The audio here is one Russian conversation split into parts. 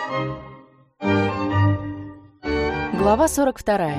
Глава 42.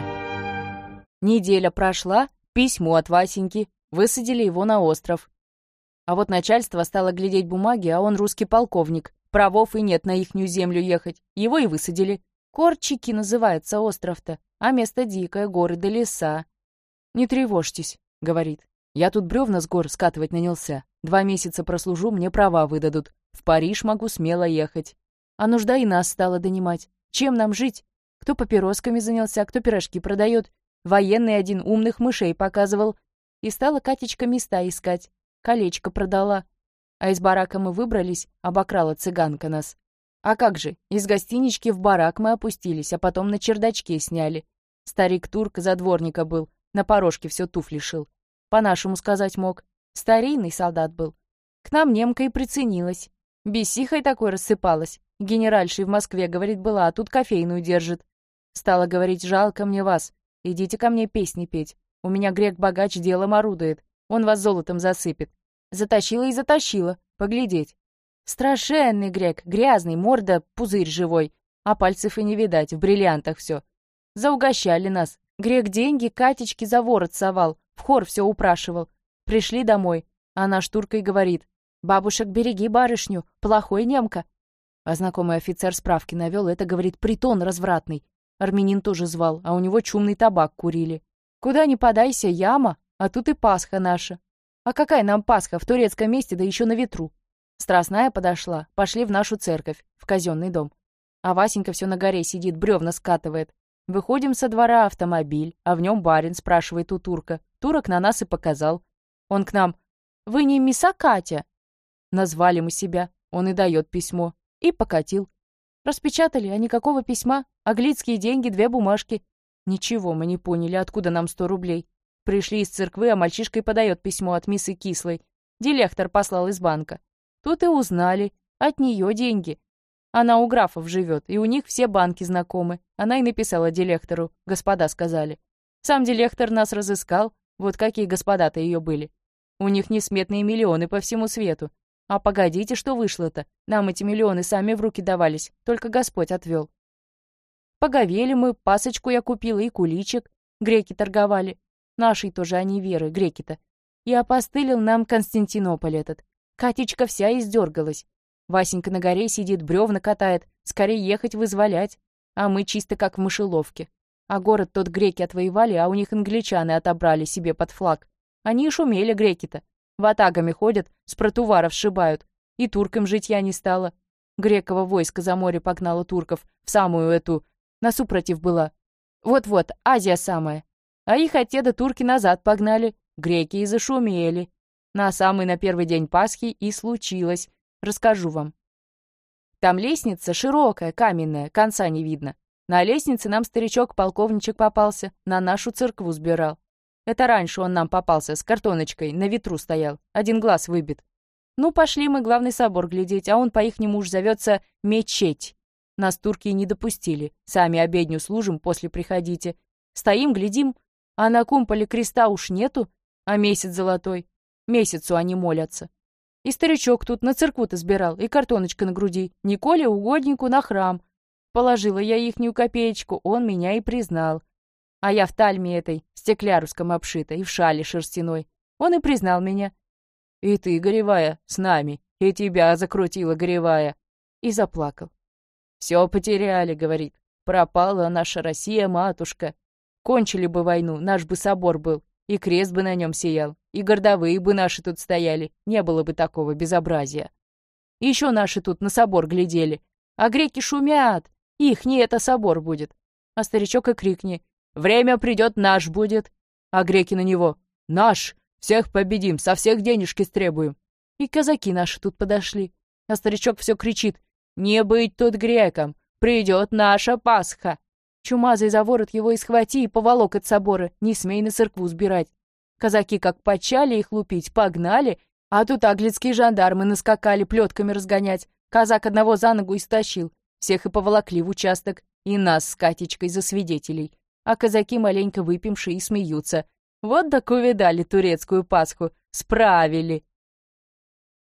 Неделя прошла, письмо от Васеньки, высадили его на остров. А вот начальство стало глядеть бумаги, а он русский полковник. Правов и нет на ихнюю землю ехать. Его и высадили. Корчики называется остров-то, а место дикое, горы да леса. «Не тревожьтесь», — говорит. «Я тут бревна с гор скатывать нанялся. 2 месяца прослужу, мне права выдадут. В Париж могу смело ехать. А нужда и нас стала донимать. Чем нам жить? Кто папиросками занялся, кто пирожки продает. Военный один умных мышей показывал. И стала Катечка места искать. Колечко продала. А из барака мы выбрались, обокрала цыганка нас. А как же, из гостинички в барак мы опустились, а потом на чердачке сняли. Старик-турк за дворника был, на порожке все туфли шил. По-нашему сказать мог. Старинный солдат был. К нам немка и приценилась. Бесихой такой рассыпалась. Генеральшей в Москве, говорит, была, а тут кофейную держит. Стала говорить, жалко мне вас. Идите ко мне песни петь. У меня грек-богач делом орудует. Он вас золотом засыпет. Затащила и затащила. Поглядеть. Страшенный грек, грязный, морда, пузырь живой. А пальцев и не видать, в бриллиантах все. Заугощали нас. Грек деньги Катечке за ворот совал. В хор все упрашивал. Пришли домой. А наш туркой говорит: «Бабушек, береги барышню, плохой немка». А знакомый офицер справки навел, это, говорит, притон развратный. Армянин тоже звал, а у него чумный табак курили. Куда ни подайся, яма, а тут и Пасха наша. А какая нам Пасха в турецком месте, да еще на ветру? Страстная подошла, пошли в нашу церковь, в казенный дом. А Васенька все на горе сидит, бревна скатывает. Выходим со двора, автомобиль, а в нем барин, спрашивает у турка. Турок на нас и показал. Он к нам: «Вы не мисса Катя?» Назвали мы себя, он и дает письмо. И покатил. Распечатали, а никакого письма. Аглицкие деньги, 2 бумажки. Ничего мы не поняли, откуда нам 100 рублей. Пришли из церквы, а мальчишка и подает письмо от миссы Кислой. Директор послал из банка. Тут и узнали. От нее деньги. Она у графов живет, и у них все банки знакомы. Она и написала директору, господа сказали. Сам директор нас разыскал. Вот какие господа-то ее были. У них несметные миллионы по всему свету. А погодите, что вышло-то? Нам эти миллионы сами в руки давались, только Господь отвел. Поговели мы, пасочку я купила и куличик. Греки торговали. Нашей тоже они веры, греки-то. И опостылил нам Константинополь этот. Катечка вся издергалась. Васенька на горе сидит, бревна катает. Скорее ехать вызволять. А мы чисто как в мышеловке. А город тот греки отвоевали, а у них англичаны отобрали себе под флаг. Они и шумели, греки-то. Ватагами ходят, с протуваров сшибают. И туркам житья не стало. Греково войско за море погнало турков в самую эту... Насупротив была. Вот-вот, Азия самая. А их отеда турки назад погнали. Греки и зашумели. На первый день Пасхи и случилось. Расскажу вам. Там лестница широкая, каменная, конца не видно. На лестнице нам старичок-полковничек попался, на нашу церкву сбирал. Это раньше он нам попался, с картоночкой, на ветру стоял, один глаз выбит. Ну, пошли мы главный собор глядеть, а он по-ихнему уж зовется мечеть. Нас турки и не допустили, сами обедню служим, после приходите. Стоим, глядим, а на кумполе креста уж нету, а месяц золотой. Месяцу они молятся. И старичок тут на церкву-то сбирал, и картоночка на груди, Николе угоднику на храм. Положила я ихнюю копеечку, он меня и признал. А я в тальме этой, стекляруском обшита, и в шале шерстяной. Он и признал меня. «И ты, горевая, с нами, и тебя закрутила горевая». И заплакал. «Все потеряли», — говорит. «Пропала наша Россия, матушка. Кончили бы войну, наш бы собор был, и крест бы на нем сиял, и городовые бы наши тут стояли, не было бы такого безобразия. И еще наши тут на собор глядели, а греки шумят, их не это собор будет». А старичок и крикни: «Время придет, наш будет». А греки на него: «Наш! Всех победим, со всех денежки стребуем». И казаки наши тут подошли. А старичок все кричит: «Не быть тут греком! Придет наша Пасха!» Чумазый за ворот его и схвати, и поволок от собора, не смей на церкву сбирать. Казаки как почали их лупить, погнали, а тут аглицкие жандармы наскакали плетками разгонять. Казак одного за ногу истощил, всех и поволокли в участок, и нас с Катечкой за свидетелей. А казаки маленько выпившие и смеются. Вот так увидали турецкую Пасху, справили.